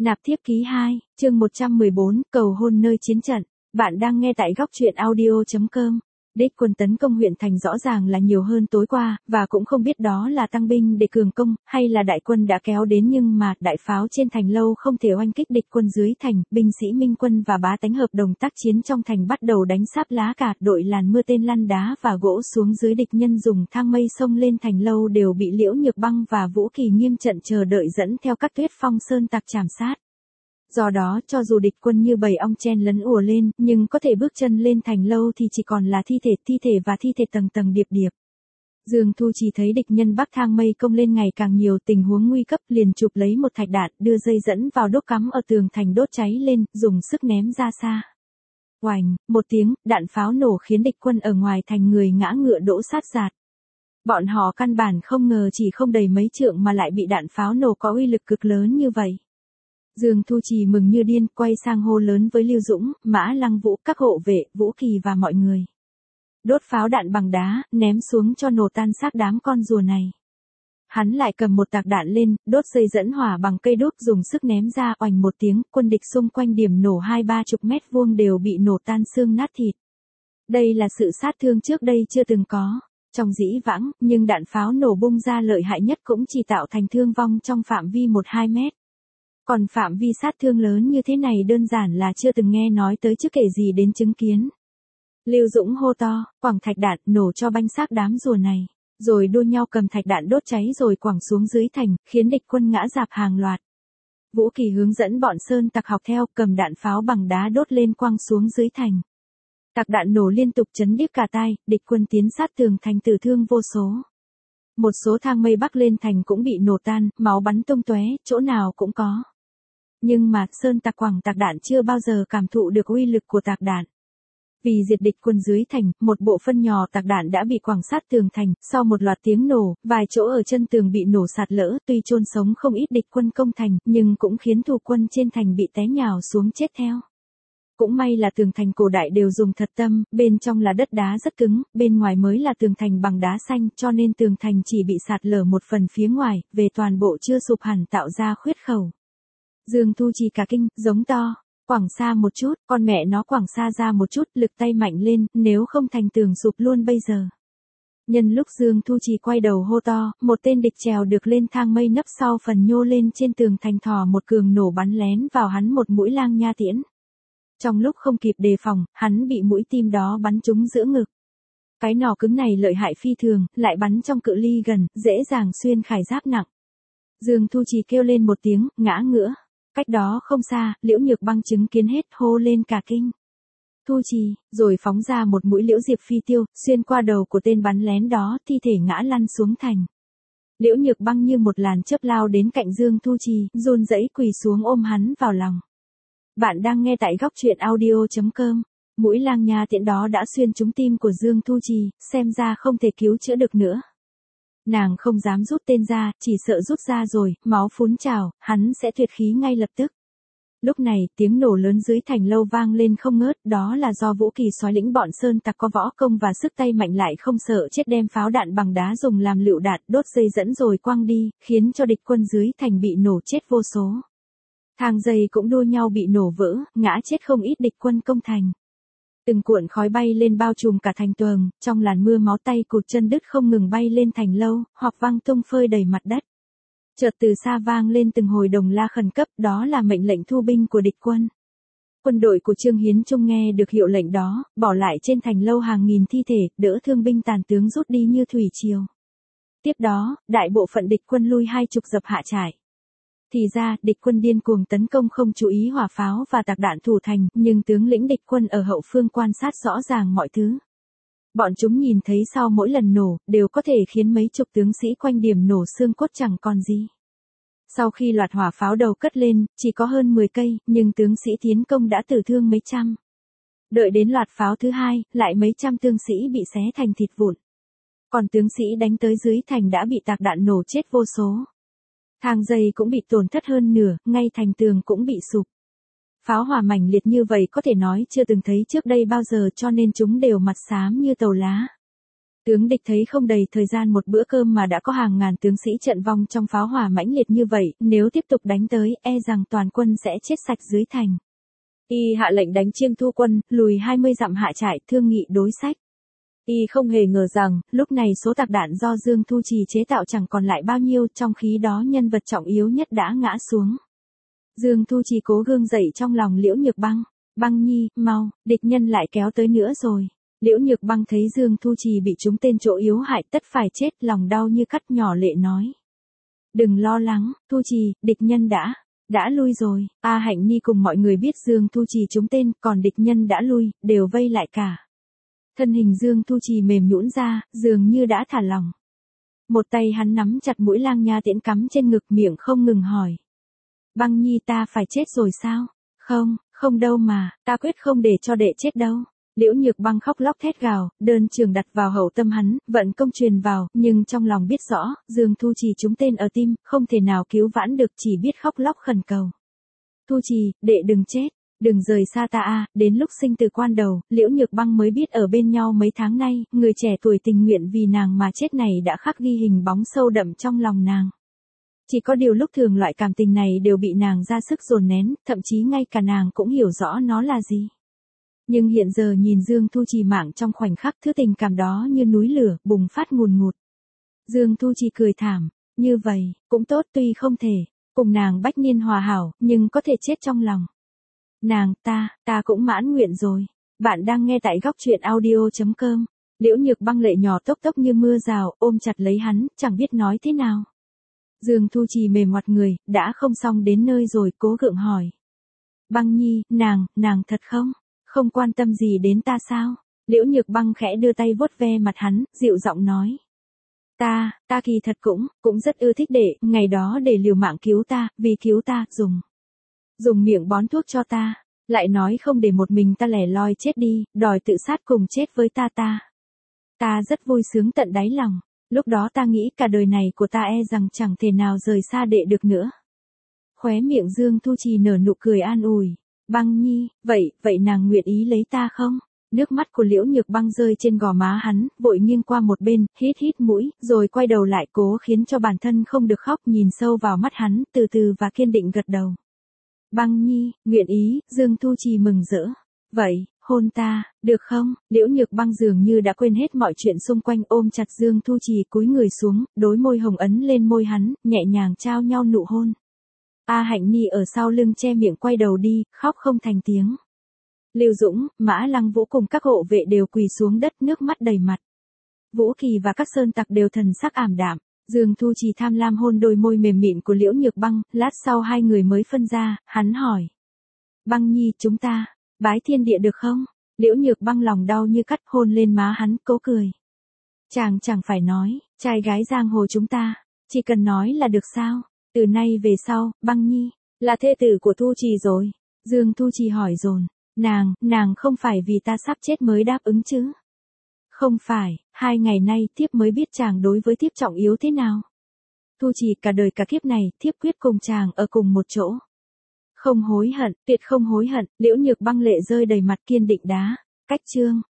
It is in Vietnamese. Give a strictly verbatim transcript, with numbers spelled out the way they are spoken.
Nạp thiếp ký hai, chương một trăm mười bốn, cầu hôn nơi chiến trận. Bạn đang nghe tại góc truyện audio chấm com. Địch quân tấn công huyện thành rõ ràng là nhiều hơn tối qua, và cũng không biết đó là tăng binh để cường công, hay là đại quân đã kéo đến, nhưng mà đại pháo trên thành lâu không thể oanh kích địch quân dưới thành. Binh sĩ Minh quân và bá tánh hợp đồng tác chiến trong thành bắt đầu đánh sáp lá cạt, đội làn mưa tên lăn đá và gỗ xuống dưới. Địch nhân dùng thang mây xông lên thành lâu đều bị Liễu Nhược Băng và Vũ Kỳ nghiêm trận chờ đợi dẫn theo các Tuyết Phong sơn tặc chảm sát. Do đó, cho dù địch quân như bầy ong chen lấn ùa lên, nhưng có thể bước chân lên thành lâu thì chỉ còn là thi thể, thi thể và thi thể tầng tầng điệp điệp. Dương Thu chỉ thấy địch nhân bắc thang mây công lên ngày càng nhiều, tình huống nguy cấp, liền chụp lấy một thạch đạn, đưa dây dẫn vào đốt cắm ở tường thành đốt cháy lên, dùng sức ném ra xa. Oành, một tiếng, đạn pháo nổ khiến địch quân ở ngoài thành người ngã ngựa đổ sát giạt. Bọn họ căn bản không ngờ chỉ không đầy mấy trượng mà lại bị đạn pháo nổ có uy lực cực lớn như vậy. Dương Thu Trì mừng như điên, quay sang hô lớn với Lưu Dũng, Mã Lăng Vũ, các hộ vệ, Vũ Kỳ và mọi người. Đốt pháo đạn bằng đá, ném xuống cho nổ tan xác đám con rùa này. Hắn lại cầm một tạc đạn lên, đốt dây dẫn hỏa bằng cây đốt, dùng sức ném ra, oành một tiếng, quân địch xung quanh điểm nổ hai ba chục mét vuông đều bị nổ tan xương nát thịt. Đây là sự sát thương trước đây chưa từng có. Trong dĩ vãng, nhưng đạn pháo nổ bung ra lợi hại nhất cũng chỉ tạo thành thương vong trong phạm vi một hai mét. Còn phạm vi sát thương lớn như thế này đơn giản là chưa từng nghe nói tới, chứ kể gì đến chứng kiến. Lưu Dũng hô to, quẳng thạch đạn, nổ cho banh xác đám rùa này, rồi đua nhau cầm thạch đạn đốt cháy rồi quẳng xuống dưới thành, khiến địch quân ngã rạp hàng loạt. Vũ Kỳ hướng dẫn bọn sơn tặc học theo, cầm đạn pháo bằng đá đốt lên quăng xuống dưới thành. Tạc đạn nổ liên tục chấn điếc cả tai, địch quân tiến sát tường thành tử thương vô số. Một số thang mây bắc lên thành cũng bị nổ tan, máu bắn tung tóe, chỗ nào cũng có. Nhưng mà, sơn tặc quẳng tạc đạn chưa bao giờ cảm thụ được uy lực của tạc đạn. Vì diệt địch quân dưới thành, một bộ phân nhỏ tạc đạn đã bị quẳng sát tường thành, sau một loạt tiếng nổ, vài chỗ ở chân tường bị nổ sạt lỡ, tuy chôn sống không ít địch quân công thành, nhưng cũng khiến thủ quân trên thành bị té nhào xuống chết theo. Cũng may là tường thành cổ đại đều dùng thật tâm, bên trong là đất đá rất cứng, bên ngoài mới là tường thành bằng đá xanh, cho nên tường thành chỉ bị sạt lở một phần phía ngoài, về toàn bộ chưa sụp hẳn, tạo ra khuyết khẩu. Dương Thu Trì cả kinh, giống to, quẳng xa một chút, con mẹ nó quẳng xa ra một chút, lực tay mạnh lên, nếu không thành tường sụp luôn bây giờ. Nhân lúc Dương Thu Trì quay đầu hô to, một tên địch trèo được lên thang mây nấp sau phần nhô lên trên tường thành, thò một cường nổ bắn lén vào hắn một mũi lang nha tiễn. Trong lúc không kịp đề phòng, hắn bị mũi tim đó bắn trúng giữa ngực. Cái nỏ cứng này lợi hại phi thường, lại bắn trong cự ly gần, dễ dàng xuyên khải giáp nặng. Dương Thu Trì kêu lên một tiếng, ngã ngửa. Cách đó không xa, Liễu Nhược Băng chứng kiến hết, hô lên cả kinh. Thu Trì, rồi phóng ra một mũi liễu diệp phi tiêu, xuyên qua đầu của tên bắn lén đó, thi thể ngã lăn xuống thành. Liễu Nhược Băng như một làn chớp lao đến cạnh Dương Thu Trì, run rẩy quỳ xuống ôm hắn vào lòng. Bạn đang nghe tại góc truyện audio chấm com. Mũi lang nha tiễn đó đã xuyên trúng tim của Dương Thu Trì, xem ra không thể cứu chữa được nữa. Nàng không dám rút tên ra, chỉ sợ rút ra rồi, máu phún trào, hắn sẽ tuyệt khí ngay lập tức. Lúc này, tiếng nổ lớn dưới thành lâu vang lên không ngớt, đó là do Vũ Kỳ soái lĩnh bọn sơn tặc có võ công và sức tay mạnh lại không sợ chết, đem pháo đạn bằng đá dùng làm lựu đạn, đốt dây dẫn rồi quăng đi, khiến cho địch quân dưới thành bị nổ chết vô số. Thang dây cũng đua nhau bị nổ vỡ, ngã chết không ít địch quân công thành. Từng cuộn khói bay lên bao trùm cả thành tường, trong làn mưa máu tay cụt chân đứt không ngừng bay lên thành lâu, hoặc văng tung phơi đầy mặt đất. Chợt từ xa vang lên từng hồi đồng la khẩn cấp, đó là mệnh lệnh thu binh của địch quân. Quân đội của Trương Hiến Trung nghe được hiệu lệnh đó, bỏ lại trên thành lâu hàng nghìn thi thể, đỡ thương binh tàn tướng rút đi như thủy triều. Tiếp đó, đại bộ phận địch quân lui hai chục dặm hạ trại. Thì ra, địch quân điên cuồng tấn công không chú ý hỏa pháo và tạc đạn thủ thành, nhưng tướng lĩnh địch quân ở hậu phương quan sát rõ ràng mọi thứ. Bọn chúng nhìn thấy sau mỗi lần nổ, đều có thể khiến mấy chục tướng sĩ quanh điểm nổ xương cốt chẳng còn gì. Sau khi loạt hỏa pháo đầu cất lên, chỉ có hơn mười cây, nhưng tướng sĩ tiến công đã tử thương mấy trăm. Đợi đến loạt pháo thứ hai, lại mấy trăm tướng sĩ bị xé thành thịt vụn. Còn tướng sĩ đánh tới dưới thành đã bị tạc đạn nổ chết vô số. Thang dây cũng bị tổn thất hơn nửa, ngay thành tường cũng bị sụp. Pháo hỏa mảnh liệt như vậy có thể nói chưa từng thấy trước đây bao giờ, cho nên chúng đều mặt xám như tàu lá. Tướng địch thấy không đầy thời gian một bữa cơm mà đã có hàng ngàn tướng sĩ trận vong trong pháo hỏa mãnh liệt như vậy, nếu tiếp tục đánh tới, e rằng toàn quân sẽ chết sạch dưới thành. Y hạ lệnh đánh chiêng thu quân, lùi hai mươi dặm hạ trại, thương nghị đối sách. Y không hề ngờ rằng, lúc này số tạc đạn do Dương Thu Trì chế tạo chẳng còn lại bao nhiêu, trong khi đó nhân vật trọng yếu nhất đã ngã xuống. Dương Thu Trì cố gượng dậy trong lòng Liễu Nhược Băng. Băng nhi, mau, địch nhân lại kéo tới nữa rồi. Liễu Nhược Băng thấy Dương Thu Trì bị trúng tên chỗ yếu hại tất phải chết, lòng đau như cắt, nhỏ lệ nói. Đừng lo lắng, Thu Trì, địch nhân đã, đã lui rồi. A Hạnh Ni cùng mọi người biết Dương Thu Trì trúng tên, còn địch nhân đã lui, đều vây lại cả. Thân hình Dương Thu Trì mềm nhũn ra, dường như đã thả lỏng. Một tay hắn nắm chặt mũi lang nha tiễn cắm trên ngực, miệng không ngừng hỏi. Băng nhi, ta phải chết rồi sao? Không, không đâu mà, ta quyết không để cho đệ chết đâu. Liễu Nhược Băng khóc lóc thét gào, đơn trường đặt vào hậu tâm hắn, vận công truyền vào, nhưng trong lòng biết rõ, Dương Thu Trì trúng tên ở tim, không thể nào cứu vãn được, chỉ biết khóc lóc khẩn cầu. Thu Trì, đệ đừng chết, đừng rời xa ta a. Đến lúc sinh tử quan đầu, Liễu Nhược Băng mới biết ở bên nhau mấy tháng nay, người trẻ tuổi tình nguyện vì nàng mà chết này đã khắc ghi hình bóng sâu đậm trong lòng nàng. Chỉ có điều lúc thường loại cảm tình này đều bị nàng ra sức dồn nén, thậm chí ngay cả nàng cũng hiểu rõ nó là gì. Nhưng hiện giờ nhìn Dương Thu Trì mạng trong khoảnh khắc, thứ tình cảm đó như núi lửa, bùng phát ngùn ngụt. Dương Thu Trì cười thảm, như vậy, cũng tốt, tuy không thể cùng nàng bách niên hòa hảo, nhưng có thể chết trong lòng. Nàng, ta, ta cũng mãn nguyện rồi. Bạn đang nghe tại góc truyện audio chấm com. Liễu Nhược Băng lệ nhỏ tốc tốc như mưa rào, ôm chặt lấy hắn, chẳng biết nói thế nào. Dương Thu Trì mềm mặt người, đã không xong đến nơi rồi, cố gượng hỏi. Băng nhi, nàng, nàng thật không? Không quan tâm gì đến ta sao? Liễu Nhược Băng khẽ đưa tay vuốt ve mặt hắn, dịu giọng nói. Ta, ta kỳ thật cũng, cũng rất ưa thích đệ, ngày đó để liều mạng cứu ta, vì cứu ta, dùng. Dùng miệng bón thuốc cho ta, lại nói không để một mình ta lẻ loi chết đi, đòi tự sát cùng chết với ta ta. Ta rất vui sướng tận đáy lòng, lúc đó ta nghĩ cả đời này của ta e rằng chẳng thể nào rời xa đệ được nữa. Khóe miệng Dương Thu Trì nở nụ cười an ủi. Băng nhi, vậy, vậy nàng nguyện ý lấy ta không? Nước mắt của Liễu Nhược Băng rơi trên gò má hắn, vội nghiêng qua một bên, hít hít mũi, rồi quay đầu lại, cố khiến cho bản thân không được khóc, nhìn sâu vào mắt hắn, từ từ và kiên định gật đầu. Băng nhi, nguyện ý. Dương Thu Trì mừng rỡ. Vậy, hôn ta, được không? Liễu Nhược Băng dường như đã quên hết mọi chuyện xung quanh, ôm chặt Dương Thu Trì, cúi người xuống, đôi môi hồng ấn lên môi hắn, nhẹ nhàng trao nhau nụ hôn. A Hạnh Ni ở sau lưng che miệng quay đầu đi, khóc không thành tiếng. Lưu Dũng, Mã Lăng Vũ cùng các hộ vệ đều quỳ xuống đất, nước mắt đầy mặt. Vũ Kỳ và các sơn tặc đều thần sắc ảm đạm. Dương Thu Trì tham lam hôn đôi môi mềm mịn của Liễu Nhược Băng, lát sau hai người mới phân ra, hắn hỏi. Băng nhi, chúng ta, bái thiên địa được không? Liễu Nhược Băng lòng đau như cắt, hôn lên má hắn, cố cười. Chàng chẳng phải nói, trai gái giang hồ chúng ta, chỉ cần nói là được sao? Từ nay về sau, Băng nhi, là thê tử của Thu Trì rồi. Dương Thu Trì hỏi dồn. Nàng, nàng không phải vì ta sắp chết mới đáp ứng chứ? Không phải, hai ngày nay thiếp mới biết chàng đối với thiếp trọng yếu thế nào. Thu Trì, cả đời cả kiếp này, thiếp quyết cùng chàng ở cùng một chỗ. Không hối hận, tuyệt không hối hận. Liễu Nhược Băng lệ rơi đầy mặt, kiên định đá. Cách chương.